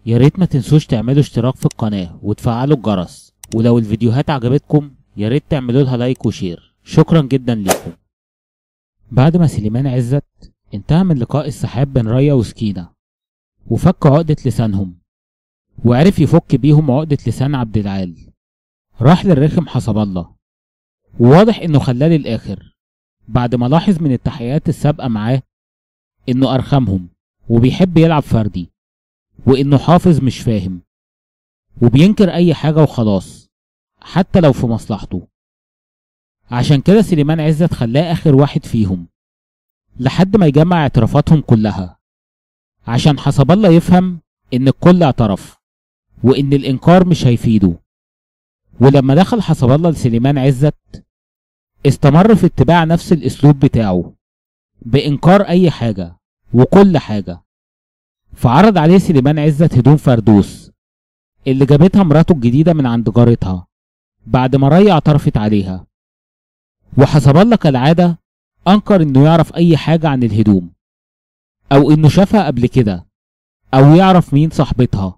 يا ريت ما تنسوش تعملوا اشتراك في القناة وتفعلوا الجرس، ولو الفيديوهات عجبتكم يا ريت تعملوا لها لايك وشير. شكرا جدا لكم. بعد ما سليمان عزت انتهى من لقاء السحاب بين ريا وسكينة وفك عقدة لسانهم، وعرف يفك بيهم عقدة لسان عبد العال، راح للرخم حسب الله، وواضح انه خلاه للاخر بعد ما لاحظ من التحقيقات السابقة معاه انه ارخمهم وبيحب يلعب فردي، وانه حافظ مش فاهم وبينكر اي حاجة وخلاص حتى لو في مصلحته. عشان كده سليمان عزت خلاه اخر واحد فيهم لحد ما يجمع اعترافاتهم كلها، عشان حسب الله يفهم ان الكل اعترف وان الانكار مش هيفيده. ولما دخل حسب الله لسليمان عزت استمر في اتباع نفس الاسلوب بتاعه بانكار اي حاجة وكل حاجة. فعرض عليه سليمان عزت هدوم فردوس اللي جابتها مراته الجديدة من عند جارتها بعد ما ريا اعترفت عليها، وحسب الله كالعادة انكر انه يعرف اي حاجة عن الهدوم او انه شافها قبل كده او يعرف مين صاحبتها.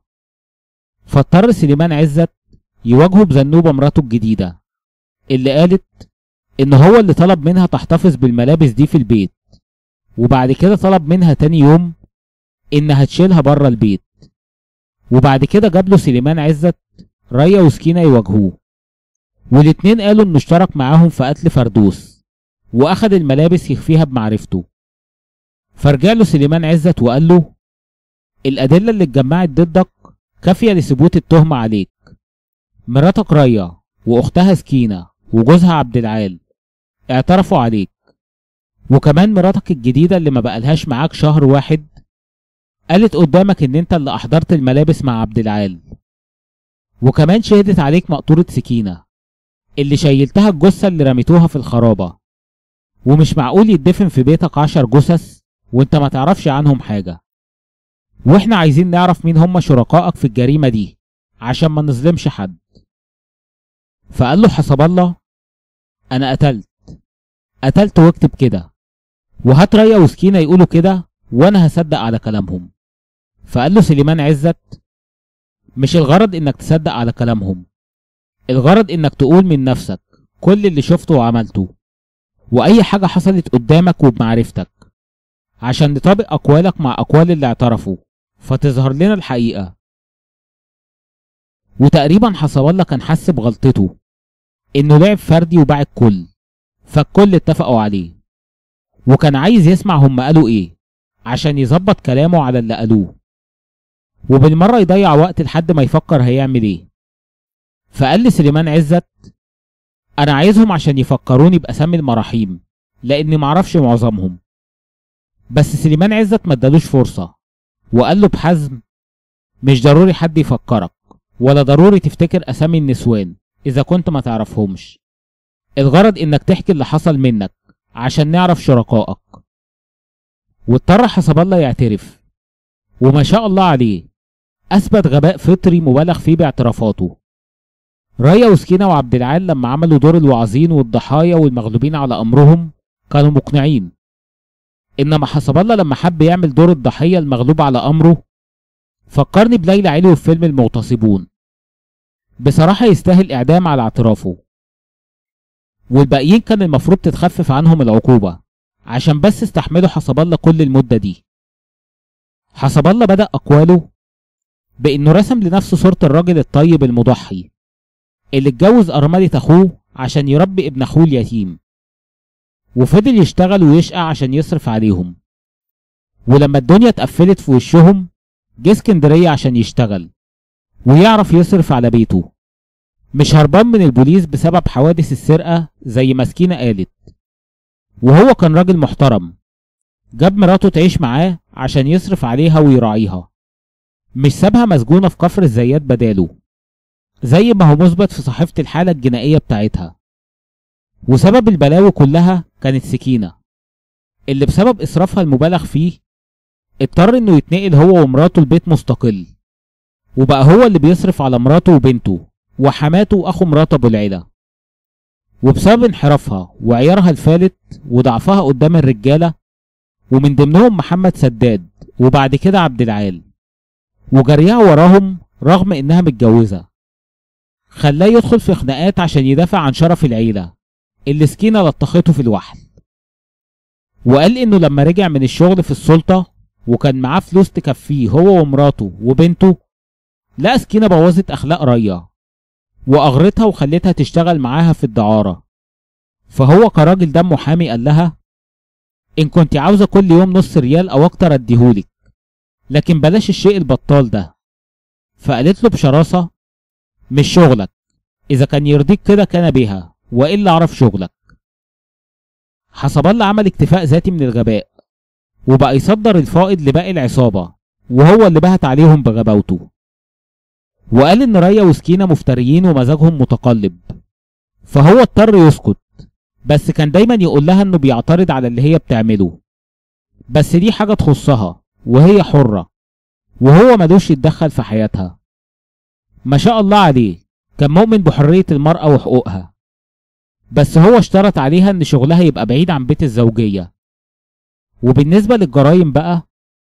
فاضطر سليمان عزت يواجهه بذنوبة مراته الجديدة اللي قالت ان هو اللي طلب منها تحتفظ بالملابس دي في البيت، وبعد كده طلب منها تاني يوم انها تشيلها بره البيت. وبعد كده جاب له سليمان عزت ريا وسكينة يواجهوه، والاتنين قالوا انه اشترك معاهم في قتل فردوس واخد الملابس يخفيها بمعرفته. فرجع له سليمان عزت وقال له الادلة اللي اتجمعت ضدك كافية لثبوت التهمة عليك. مراتك ريا واختها سكينة وجوزها عبد العال اعترفوا عليك، وكمان مراتك الجديدة اللي ما بقالهاش معاك شهر واحد قالت قدامك ان انت اللي احضرت الملابس مع عبد العال، وكمان شهدت عليك مقطورة سكينة اللي شيلتها الجثة اللي رميتوها في الخرابة. ومش معقول يتدفن في بيتك 10 جثث وانت ما تعرفش عنهم حاجة، واحنا عايزين نعرف مين هم شركائك في الجريمة دي عشان ما نظلمش حد. فقال له حسب الله انا قتلت واكتب كده، وهات ريا وسكينة يقولوا كده وانا هصدق على كلامهم. فقال له سليمان عزت مش الغرض انك تصدق على كلامهم، الغرض انك تقول من نفسك كل اللي شفته وعملته واي حاجة حصلت قدامك وبمعرفتك، عشان نطابق اقوالك مع اقوال اللي اعترفوا فتظهر لنا الحقيقة. وتقريبا حسب الله كان حس بغلطته انه لعب فردي وباع الكل، فالكل اتفقوا عليه وكان عايز يسمع هم قالوا ايه عشان يظبط كلامه على اللي قالوه، وبالمرة يضيع وقت لحد ما يفكر هيعمل ايه. فقال لي سليمان عزت انا عايزهم عشان يفكروني باسامي المراحيم لاني معرفش معظمهم. بس سليمان عزت ما ادالوش فرصة وقال له بحزم مش ضروري حد يفكرك ولا ضروري تفتكر اسامي النسوان اذا كنت ما تعرفهمش، الغرض انك تحكي اللي حصل منك عشان نعرف شركائك. واضطر حسب الله يعترف، وما شاء الله عليه اثبت غباء فطري مبالغ فيه باعترافاته. ريا وسكينة وعبد العال لما عملوا دور الواعظين والضحايا والمغلوبين على امرهم كانوا مقنعين، انما حسب الله لما حب يعمل دور الضحية المغلوب على امره فكرني بليلى علوي في فيلم المغتصبون. بصراحة يستاهل اعدام على اعترافه، والباقيين كان المفروض تتخفف عنهم العقوبة عشان بس استحملوا حسب الله كل المدة دي. حسب الله بدأ أقواله بإنه رسم لنفسه صورة الراجل الطيب المضحي اللي اتجوز أرملة أخوه عشان يربي ابن أخوه اليتيم، وفضل يشتغل ويشقى عشان يصرف عليهم، ولما الدنيا اتقفلت في وشهم جه اسكندرية عشان يشتغل ويعرف يصرف على بيته، مش هربان من البوليس بسبب حوادث السرقة زي ما سكينة قالت. وهو كان راجل محترم جاب مراته تعيش معاه عشان يصرف عليها ويراعيها، مش سابها مسجونة في كفر الزيات بداله زي ما هو مثبت في صحيفة الحالة الجنائية بتاعتها. وسبب البلاوي كلها كانت سكينة اللي بسبب إسرافها المبالغ فيه اضطر انه يتنقل هو ومراته لبيت مستقل، وبقى هو اللي بيصرف على مراته وبنته وحماته واخو مرات ابو العيلة. وبسبب انحرافها وعيارها الفالت وضعفها قدام الرجالة ومن ضمنهم محمد سداد وبعد كده عبد العال، وجريها وراهم رغم انها متجوزة خلاه يدخل في خناقات عشان يدافع عن شرف العيلة اللي سكينة لطخته في الوحل. وقال انه لما رجع من الشغل في السلطة وكان معاه فلوس تكفيه هو ومراته وبنته، لقى سكينة بوظت اخلاق ريا واغرتها وخلتها تشتغل معاها في الدعارة. فهو كراجل دمه حامي قال لها ان كنت عاوزة كل يوم نص ريال او اكتر اديهولك، لكن بلاش الشيء البطال ده. فقالت له بشراسة مش شغلك، اذا كان يرضيك كده كان بيها والا اعرف شغلك. حسب الله عمل اكتفاء ذاتي من الغباء وبقى يصدر الفائض لباقي العصابة وهو اللي بهت عليهم بغباوته. وقال ان ريا وسكينة مفتريين ومزاجهم متقلب، فهو اضطر يسكت، بس كان دايما يقول لها انه بيعترض على اللي هي بتعمله، بس دي حاجة تخصها وهي حرة وهو ملوش يتدخل في حياتها. ما شاء الله عليه كان مؤمن بحرية المرأة وحقوقها، بس هو اشترط عليها ان شغلها يبقى بعيد عن بيت الزوجية. وبالنسبة للجرايم بقى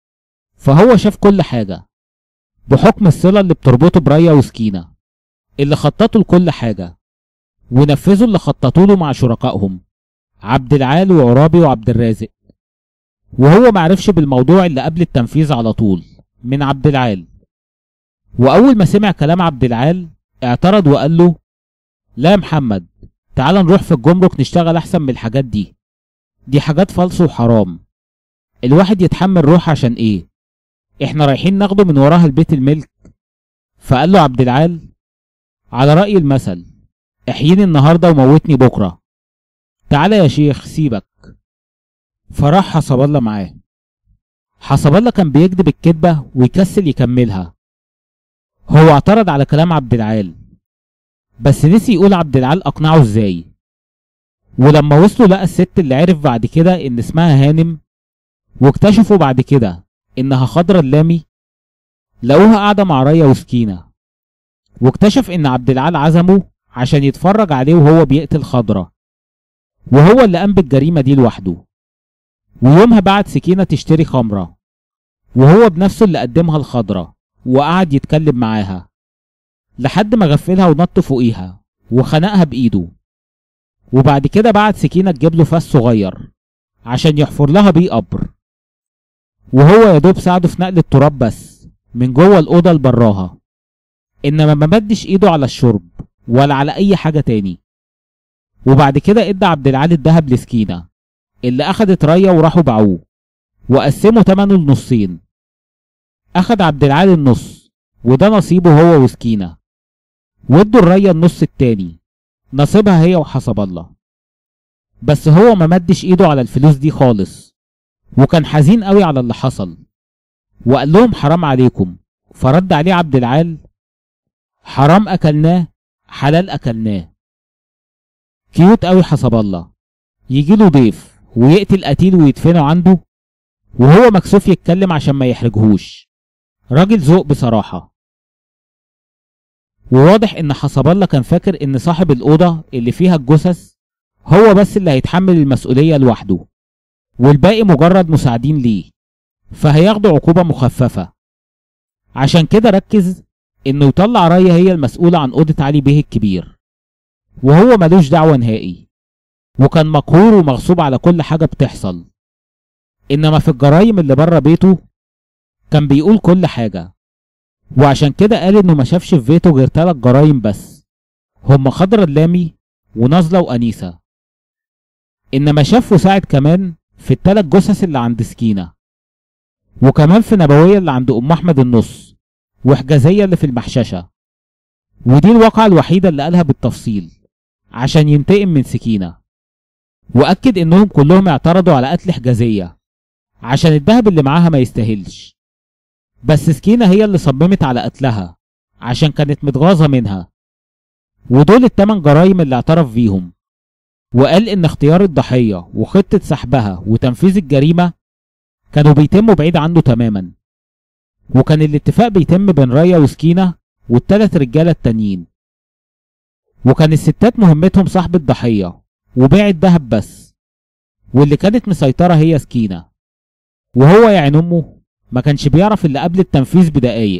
فهو شاف كل حاجة بحكم الصلة اللي بتربطه بريا وسكينة اللي خططوا لكل حاجة ونفذوا اللي خططوا له مع شركائهم عبد العال وعرابي وعبد الرازق. وهو معرفش بالموضوع اللي قبل التنفيذ على طول من عبد العال. واول ما سمع كلام عبد العال اعترض وقال له لا يا محمد، تعال نروح في الجمرك نشتغل احسن من الحاجات دي حاجات فالص وحرام، الواحد يتحمل روح عشان ايه؟ احنا رايحين ناخده من وراها البيت الملك. فقال له عبد العال على رأي المثل احييني النهارده وموتني بكره، تعالى يا شيخ سيبك. فراح حسب الله معاه. حسب الله كان بيكذب الكذبه ويكسل يكملها. هو اعترض على كلام عبد العال بس نسي يقول عبد العال اقنعه ازاي. ولما وصلوا لقى الست اللي عرف بعد كده ان اسمها هانم واكتشفوا بعد كده انها خضرة اللامي، لقوها قاعدة مع ريا وسكينة، واكتشف ان عبد العال عزمه عشان يتفرج عليه وهو بيقتل خضرة، وهو اللي قام بالجريمة دي لوحده. ويومها بعت سكينة تشتري خمرة وهو بنفسه اللي قدمها لخضرة وقعد يتكلم معاها لحد ما غفلها ونط فوقيها وخنقها بايده. وبعد كده بعت سكينة تجيب له فاس صغير عشان يحفر لها بيه قبر، وهو يا دوب ساعده في نقل التراب بس من جوه الأوضة لبراها، إنما ما مدش إيده على الشرب ولا على أي حاجة تاني. وبعد كده إدى عبد العال الدهب لسكينة اللي أخدت ريا وراحوا باعوه وقسموا تمنه لنصين. أخد عبد العال النص وده نصيبه هو وسكينة، وادوا الريا النص التاني نصيبها هي وحسب الله. بس هو ما مدش إيده على الفلوس دي خالص وكان حزين قوي على اللي حصل وقال لهم حرام عليكم. فرد عليه عبد العال حرام اكلناه حلال اكلناه. كيوت قوي حسب الله، يجي له ضيف ويقتل قتيل ويدفنه عنده وهو مكسوف يتكلم عشان ما يحرجهوش. راجل ذوق بصراحة. وواضح ان حسب الله كان فاكر ان صاحب الأوضة اللي فيها الجثث هو بس اللي هيتحمل المسؤولية لوحده والباقي مجرد مساعدين ليه، فهياخدوا عقوبة مخففة. عشان كده ركز انه يطلع ريا هي المسؤولة عن أوضة علي بيه الكبير وهو ملوش دعوة نهائي، وكان مقهور ومغصوب على كل حاجة بتحصل. انما في الجرايم اللي بره بيته كان بيقول كل حاجة، وعشان كده قال انه ما شافش في بيته غير 3 جرايم بس، هما خضرة اللامي ونازلة وأنيسة. انما شاف وساعد كمان في ال3 جثث اللي عند سكينة، وكمان في نبوية اللي عند أم أحمد النص، وحجازية اللي في المحششة. ودي الواقعة الوحيدة اللي قالها بالتفصيل عشان ينتقم من سكينة. وأكد إنهم كلهم اعترضوا على قتل حجازية عشان الدهب اللي معاها ما يستاهلش، بس سكينة هي اللي صممت على قتلها عشان كانت متغاظة منها. ودول ال8 جرايم اللي اعترف بيهم، وقال إن اختيار الضحية وخطة سحبها وتنفيذ الجريمة كانوا بيتموا بعيد عنه تماما، وكان الاتفاق بيتم بين ريا وسكينة وال3 رجالة التانيين. وكان الستات مهمتهم صاحب الضحية وبيع الدهب بس، واللي كانت مسيطرة هي سكينة. وهو يا عين أمه ما كانش بيعرف اللي قبل التنفيذ بدقايق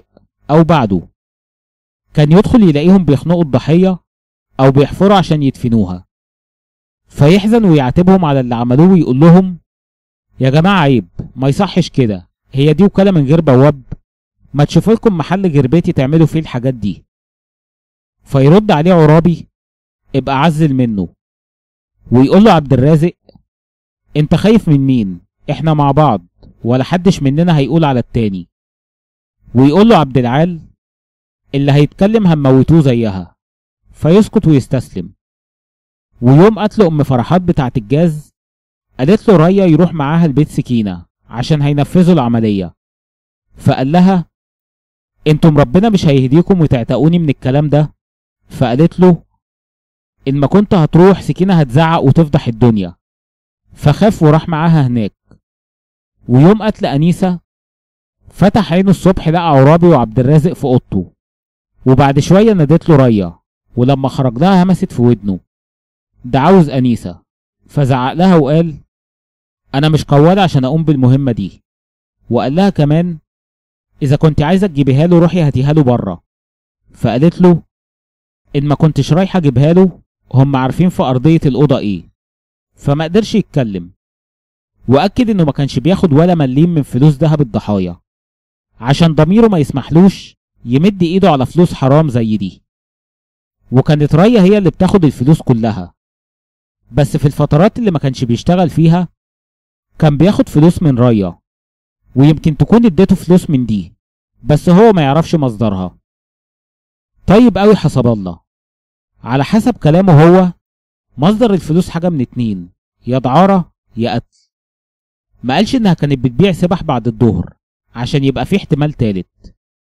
أو بعده كان يدخل يلاقيهم بيخنقوا الضحية أو بيحفروا عشان يدفنوها، فيحزن ويعاتبهم على اللي عملوه ويقول لهم يا جماعة عيب، ما يصحش كده، هي دي وكالة من غير بواب؟ ما تشوفوا لكم محل غير بيتي تعملوا فيه الحاجات دي. فيرد عليه عرابي ابقى عزل منه، ويقول له عبد الرازق انت خايف من مين؟ احنا مع بعض ولا حدش مننا هيقول على التاني. ويقول له عبد العال اللي هيتكلم هنموتوه زيها، فيسكت ويستسلم. ويوم قتل ام فرحات بتاعت الجاز قالت له ريا يروح معاها البيت سكينة عشان هينفذوا العملية، فقال لها انتم ربنا مش هيهديكم وتعتقوني من الكلام ده؟ فقالت له ان ما كنت هتروح سكينة هتزعق وتفضح الدنيا، فخاف وراح معاها هناك. ويوم قتل أنيسة فتح عينه الصبح لقى عرابي وعبد الرازق في اوضته، وبعد شوية نادت له ريا، ولما خرج لها همست في ودنه ده عاوز أنيسة، فزعق لها وقال أنا مش قواد عشان أقوم بالمهمة دي. وقال لها كمان إذا كنت عايزة تجيبيها له روحي هاتيها له بره. فقالت له إن ما كنتش رايحة أجيبها له هم عارفين في أرضية الأوضة إيه. فما قدرش يتكلم، وأكد إنه ما كانش بياخد ولا مليم من فلوس دهب الضحايا عشان ضميره ما يسمحلوش يمد إيده على فلوس حرام زي دي. وكانت ريا هي اللي بتاخد الفلوس كلها، بس في الفترات اللي ما كانش بيشتغل فيها كان بياخد فلوس من ريا، ويمكن تكون اديته فلوس من دي بس هو ما يعرفش مصدرها. طيب قوي حسب الله، على حسب كلامه هو مصدر الفلوس حاجة من اتنين، يا دعارة يا قتل. ما قالش انها كانت بتبيع سبح بعد الظهر عشان يبقى في احتمال تالت.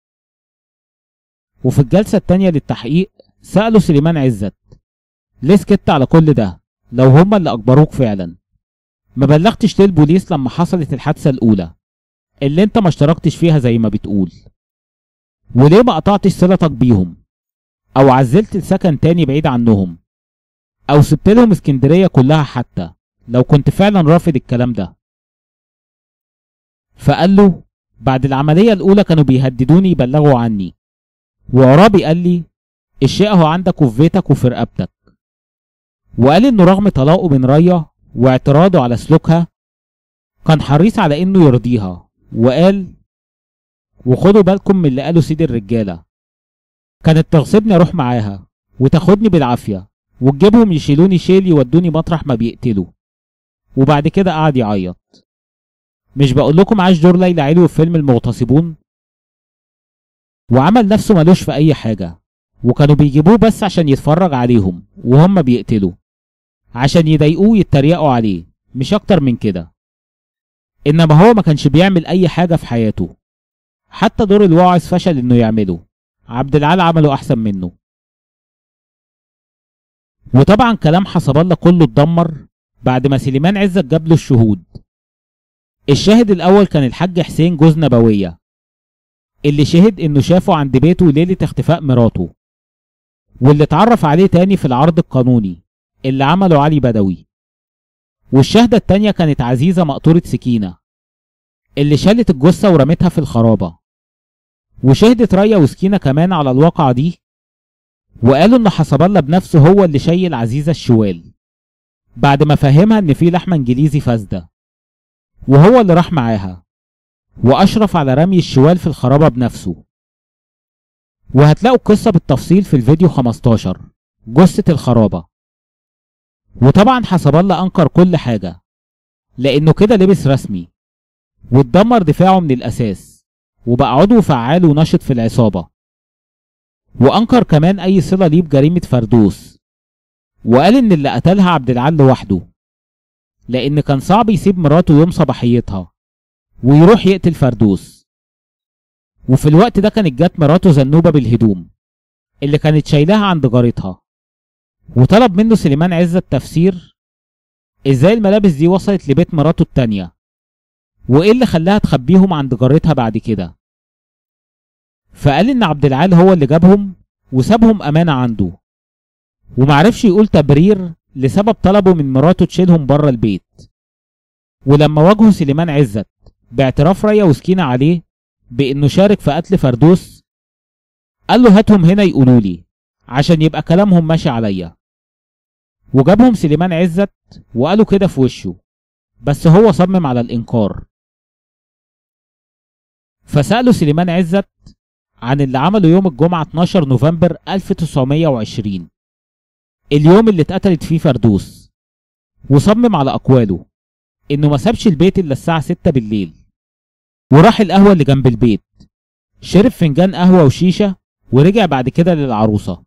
وفي الجلسة التانية للتحقيق سألوا سليمان عزت ليه سكت على كل ده لو هما اللي اجبروك فعلا؟ ما بلغتش ليه البوليس لما حصلت الحادثة الاولى اللي انت ما اشتركتش فيها زي ما بتقول؟ وليه ما قطعتش صلتك بيهم او عزلت لسكن تاني بعيد عنهم او سبت لهم اسكندرية كلها حتى لو كنت فعلا رافض الكلام ده؟ فقال له بعد العملية الاولى كانوا بيهددوني يبلغوا عني، وعرابي قال لي الشيء هو عندك وفي بيتك وفي رقبتك. وقال انه رغم طلاقه من ريا واعتراضه على سلوكها كان حريص على انه يرضيها، وقال وخدوا بالكم من اللي قاله سيد الرجالة، كانت تغصبني اروح معاها وتاخدني بالعافية وتجيبهم يشيلوني شيل يودوني مطرح ما بيقتلوا. وبعد كده قعد يعيط. مش بقول لكم عاش دور ليلى علوي في فيلم المغتصبون؟ وعمل نفسه ملوش في اي حاجة، وكانوا بيجيبوه بس عشان يتفرج عليهم وهم بيقتلوا عشان يضايقوه ويتريقوا عليه، مش اكتر من كده. انما هو ما كانش بيعمل اي حاجة في حياته، حتى دور الواعظ فشل انه يعمله، عبد العال عمله احسن منه. وطبعا كلام حسب الله كله اتدمر بعد ما سليمان عزت جاب له الشهود. الشاهد الاول كان الحاج حسين جوز نبوية اللي شهد انه شافه عند بيته ليلة اختفاء مراته، واللي اتعرف عليه تاني في العرض القانوني اللي عمله علي بدوي. والشاهدة التانية كانت عزيزة مقطورة سكينة اللي شالت الجثة ورمتها في الخرابة. وشهدت ريا وسكينة كمان على الواقعة دي، وقالوا ان حسب الله بنفسه هو اللي شيل عزيزة الشوال بعد ما فهمها ان في لحمة انجليزي فاسدة، وهو اللي راح معاها واشرف على رمي الشوال في الخرابة بنفسه. وهتلاقوا القصة بالتفصيل في الفيديو 15 جثة الخرابة. وطبعا حسب الله انكر كل حاجة لانه كده لبس رسمي واتدمر دفاعه من الاساس وبقى عضو فعال ونشط في العصابة. وانكر كمان اي صلة ليه بجريمة فردوس، وقال ان اللي قتلها عبد العال لوحده لان كان صعب يسيب مراته يوم صباحيتها ويروح يقتل فردوس. وفي الوقت ده كانت جت مراته زنوبة بالهدوم اللي كانت شايلاها عند جارتها، وطلب منه سليمان عزت تفسير ازاي الملابس دي وصلت لبيت مراته التانية وايه اللي خلاها تخبيهم عند جارتها بعد كده. فقال ان عبد العال هو اللي جابهم وسابهم امانة عنده، ومعرفش يقول تبرير لسبب طلبه من مراته تشيلهم بره البيت. ولما واجهه سليمان عزت باعتراف ريا وسكينة عليه بانه شارك في قتل فردوس قال له هاتهم هنا يقولوا لي عشان يبقى كلامهم ماشي عليا. وجابهم سليمان عزت وقالوا كده في وشه، بس هو صمم على الإنكار. فسألوا سليمان عزت عن اللي عمله يوم الجمعة 12 نوفمبر 1920، اليوم اللي اتقتلت فيه فردوس، وصمم على أقواله إنه ما سابش البيت إلا الساعة 6 بالليل، وراح القهوة اللي جنب البيت، شرب فنجان قهوة وشيشة، ورجع بعد كده للعروسة.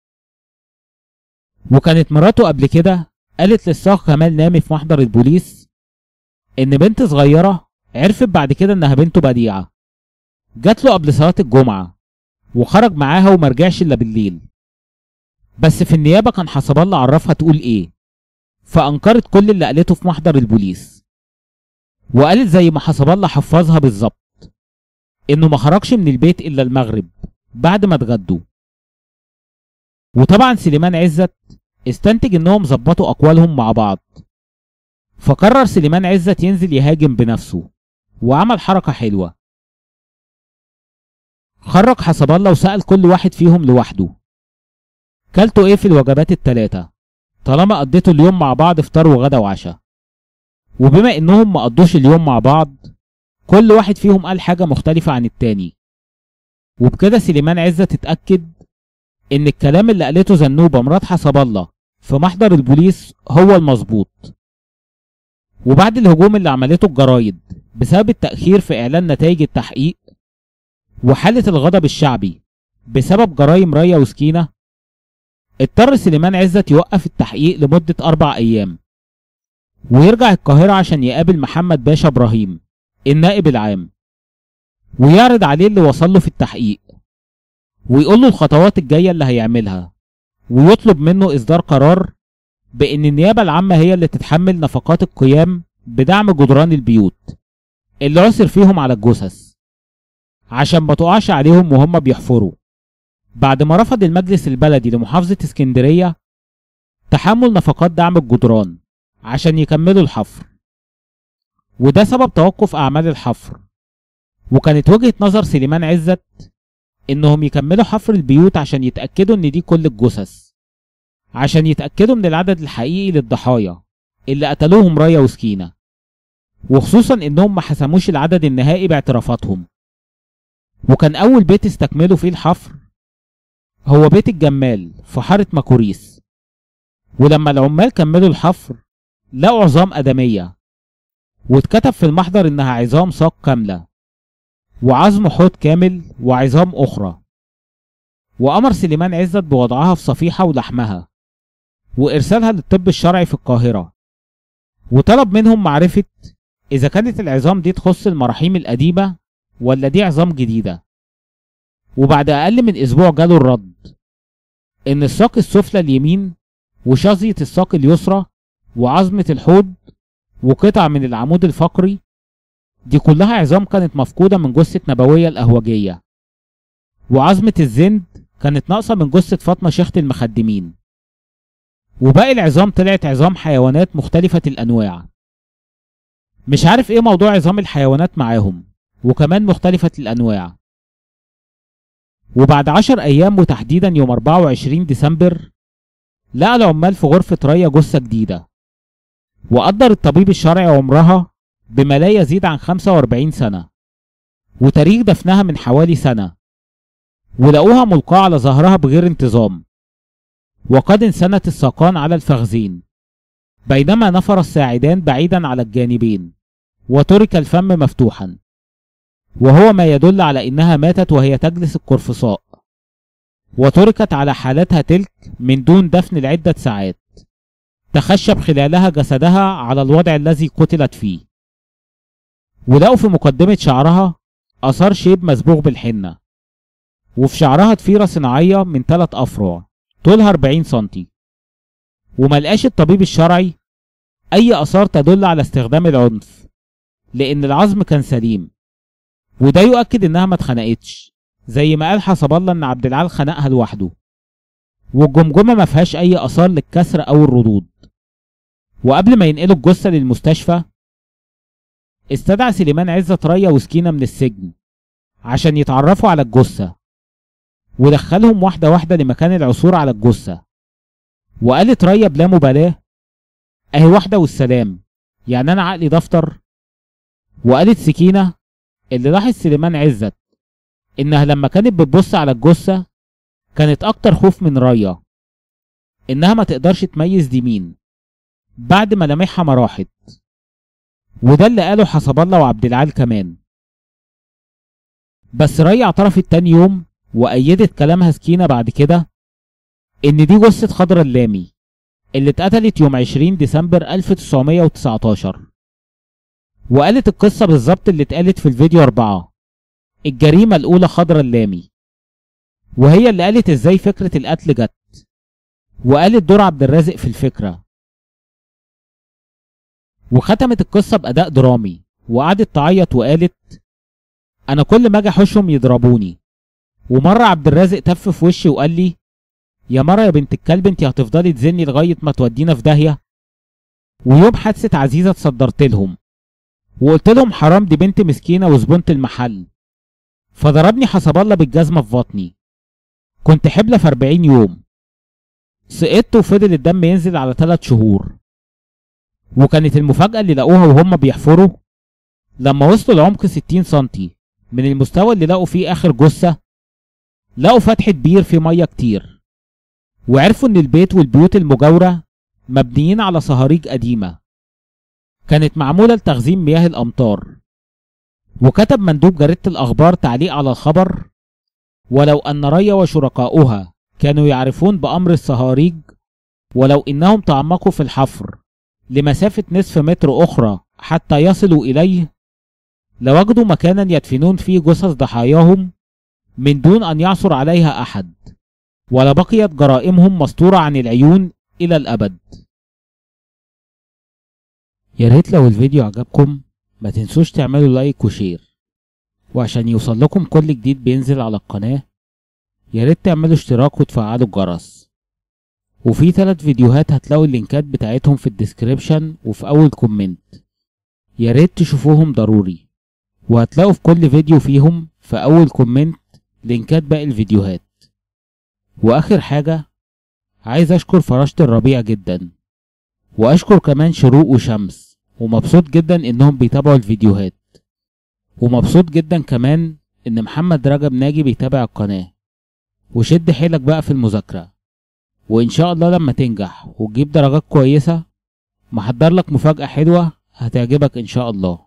وكانت مراته قبل كده قالت للساق كمال نامي في محضر البوليس إن بنت صغيرة عرفت بعد كده إنها بنته بديعة، جات له قبل صلاة الجمعة وخرج معاها ومرجعش إلا بالليل. بس في النيابة كان حسب الله عرفها تقول إيه، فأنكرت كل اللي قالته في محضر البوليس، وقالت زي ما حسب الله حفظها بالظبط إنه ما خرجش من البيت إلا المغرب بعد ما اتغدوا. وطبعا سليمان عزت استنتج إنهم ظبطوا أقوالهم مع بعض، فقرر سليمان عزت ينزل يهاجم بنفسه، وعمل حركة حلوة. خرج حسب الله وسأل كل واحد فيهم لوحده كلتوا ايه في الوجبات التلاتة طالما قضيتوا اليوم مع بعض فطار وغدا وعشاء. وبما انهم ما قضوش اليوم مع بعض، كل واحد فيهم قال حاجة مختلفة عن التاني، وبكده سليمان عزت اتأكد ان الكلام اللي قالته زنوبة مرات حسب الله في محضر البوليس هو المظبوط. وبعد الهجوم اللي عملته الجرايد بسبب التأخير في إعلان نتائج التحقيق، وحالة الغضب الشعبي بسبب جرائم ريا وسكينة، اضطر سليمان عزت يوقف التحقيق لمدة 4 أيام، ويرجع القاهرة عشان يقابل محمد باشا إبراهيم النائب العام، ويعرض عليه اللي وصل له في التحقيق، ويقول له الخطوات الجاية اللي هيعملها، ويطلب منه إصدار قرار بإن النيابة العامة هي اللي تتحمل نفقات القيام بدعم جدران البيوت اللي عثر فيهم على الجثث، عشان ما تقعش عليهم وهم بيحفروا، بعد ما رفض المجلس البلدي لمحافظة اسكندرية تحمل نفقات دعم الجدران عشان يكملوا الحفر. وده سبب توقف أعمال الحفر. وكانت وجهة نظر سليمان عزت إنهم يكملوا حفر البيوت عشان يتأكدوا إن دي كل الجثث، عشان يتأكدوا من العدد الحقيقي للضحايا اللي قتلوهم ريا وسكينة، وخصوصا إنهم ما حسموش العدد النهائي باعترافاتهم. وكان أول بيت استكملوا فيه الحفر هو بيت الجمال في حارة ماكوريس. ولما العمال كملوا الحفر لقوا عظام آدمية، واتكتب في المحضر إنها عظام ساق كاملة، وعظم حوض كامل، وعظام أخرى. وأمر سليمان عزت بوضعها في صفيحة ولحمها وإرسالها للطب الشرعي في القاهرة، وطلب منهم معرفة إذا كانت العظام دي تخص المراحيم القديمة ولا دي عظام جديدة. وبعد أقل من أسبوع جاله الرد إن الساق السفلى اليمين وشظية الساق اليسرى وعظمة الحوض وقطع من العمود الفقري دي كلها عظام كانت مفقودة من جثة نبوية الأهوجية، وعظمة الزند كانت ناقصة من جثة فاطمة شيخة المخدمين، وباقي العظام طلعت عظام حيوانات مختلفة الأنواع. مش عارف إيه موضوع عظام الحيوانات معاهم وكمان مختلفة الأنواع. وبعد 10 أيام وتحديدا يوم 24 ديسمبر لقى العمال في غرفة ريا جثة جديدة، وقدر الطبيب الشرعي عمرها بما لا يزيد عن 45 سنة، وتاريخ دفنها من حوالي سنة، ولقوها ملقاة على ظهرها بغير انتظام، وقد انسنت الساقان على الفخذين، بينما نفر الساعدان بعيدا على الجانبين، وترك الفم مفتوحا، وهو ما يدل على إنها ماتت وهي تجلس القرفصاء، وتركت على حالتها تلك من دون دفن لعدة ساعات، تخشب خلالها جسدها على الوضع الذي قتلت فيه. ولقوا في مقدمة شعرها آثار شيب مسبوغ بالحنة، وفي شعرها ضفيرة صناعية من 3 أفرع طولها 40 سنتي. وملقاش الطبيب الشرعي أي آثار تدل على استخدام العنف، لأن العظم كان سليم، وده يؤكد إنها ما اتخنقتش زي ما قال حسب الله إن عبد العال خنقها لوحده. والجمجمة ما فيهاش أي آثار للكسر أو الردود. وقبل ما ينقلوا الجثة للمستشفى استدعى سليمان عزت ريا وسكينة من السجن عشان يتعرفوا على الجثة، ودخلهم واحدة واحدة لمكان العثور على الجثة. وقالت ريا بلا مبالاة: اهي واحدة والسلام، يعني انا عقلي دفتر. وقالت سكينة اللي لاحظ سليمان عزت انها لما كانت بتبص على الجثة كانت اكتر خوف من ريا، انها ما تقدرش تميز دي مين بعد ملامحها ما راحت. وده اللي قاله حسب الله وعبد العال كمان. بس ريا اعترفت تاني يوم وايدت كلامها سكينة بعد كده ان دي جثة خضرا اللامي اللي اتقتلت يوم 20 ديسمبر 1919. وقالت القصة بالظبط اللي اتقالت في الفيديو 4، الجريمة الأولى خضرا اللامي. وهي اللي قالت ازاي فكرة القتل جت، وقالت دور عبد الرازق في الفكرة. وختمت القصة بأداء درامي وقعدت تعيط وقالت: أنا كل ما أجي أحوشهم يضربوني. ومرة عبد الرازق تف في وشي وقال لي: يا مرة يا بنت الكلب انتي هتفضلي تزني لغاية ما تودينا في داهية. ويوم حادثة عزيزة اتصدرت لهم وقلت لهم حرام دي بنت مسكينة وزبونة المحل، فضربني حسب الله بالجزمة في بطني. كنت حبلة في 40 يوم، سقطت وفضل الدم ينزل على 3 شهور. وكانت المفاجأة اللي لقوها وهم بيحفروا لما وصلوا لعمق 60 سنتي من المستوى اللي لقوا فيه آخر جثة، لقوا فتحة بير فيه مية كتير. وعرفوا ان البيت والبيوت المجاورة مبنيين على صهاريج قديمة كانت معمولة لتخزين مياه الأمطار. وكتب مندوب جريدة الأخبار تعليق على الخبر: ولو أن ريا وشركاؤها كانوا يعرفون بأمر الصهاريج، ولو إنهم تعمقوا في الحفر لمسافة نصف متر أخرى حتى يصلوا إليه، لوجدوا مكانا يدفنون فيه جثث ضحاياهم من دون أن يعثر عليها أحد، ولبقيت جرائمهم مستورة عن العيون إلى الأبد. يا ريت لو الفيديو عجبكم ما تنسوش تعملوا لايك وشير، وعشان يوصل لكم كل جديد بينزل على القناة يا ريت تعملوا اشتراك وتفعلوا الجرس. وفي 3 فيديوهات هتلاقوا اللينكات بتاعتهم في الديسكريبشن وفي أول كومنت، يا ريت تشوفوهم ضروري. وهتلاقوا في كل فيديو فيهم في أول كومنت لينكات باقي الفيديوهات. وآخر حاجة، عايز أشكر فراشة الربيع جدا، وأشكر كمان شروق وشمس، ومبسوط جدا إنهم بيتابعوا الفيديوهات. ومبسوط جدا كمان إن محمد رجب ناجي بيتابع القناة. وشد حيلك بقى في المذاكرة، وإن شاء الله لما تنجح وتجيب درجات كويسة محضر لك مفاجأة حلوة هتعجبك إن شاء الله.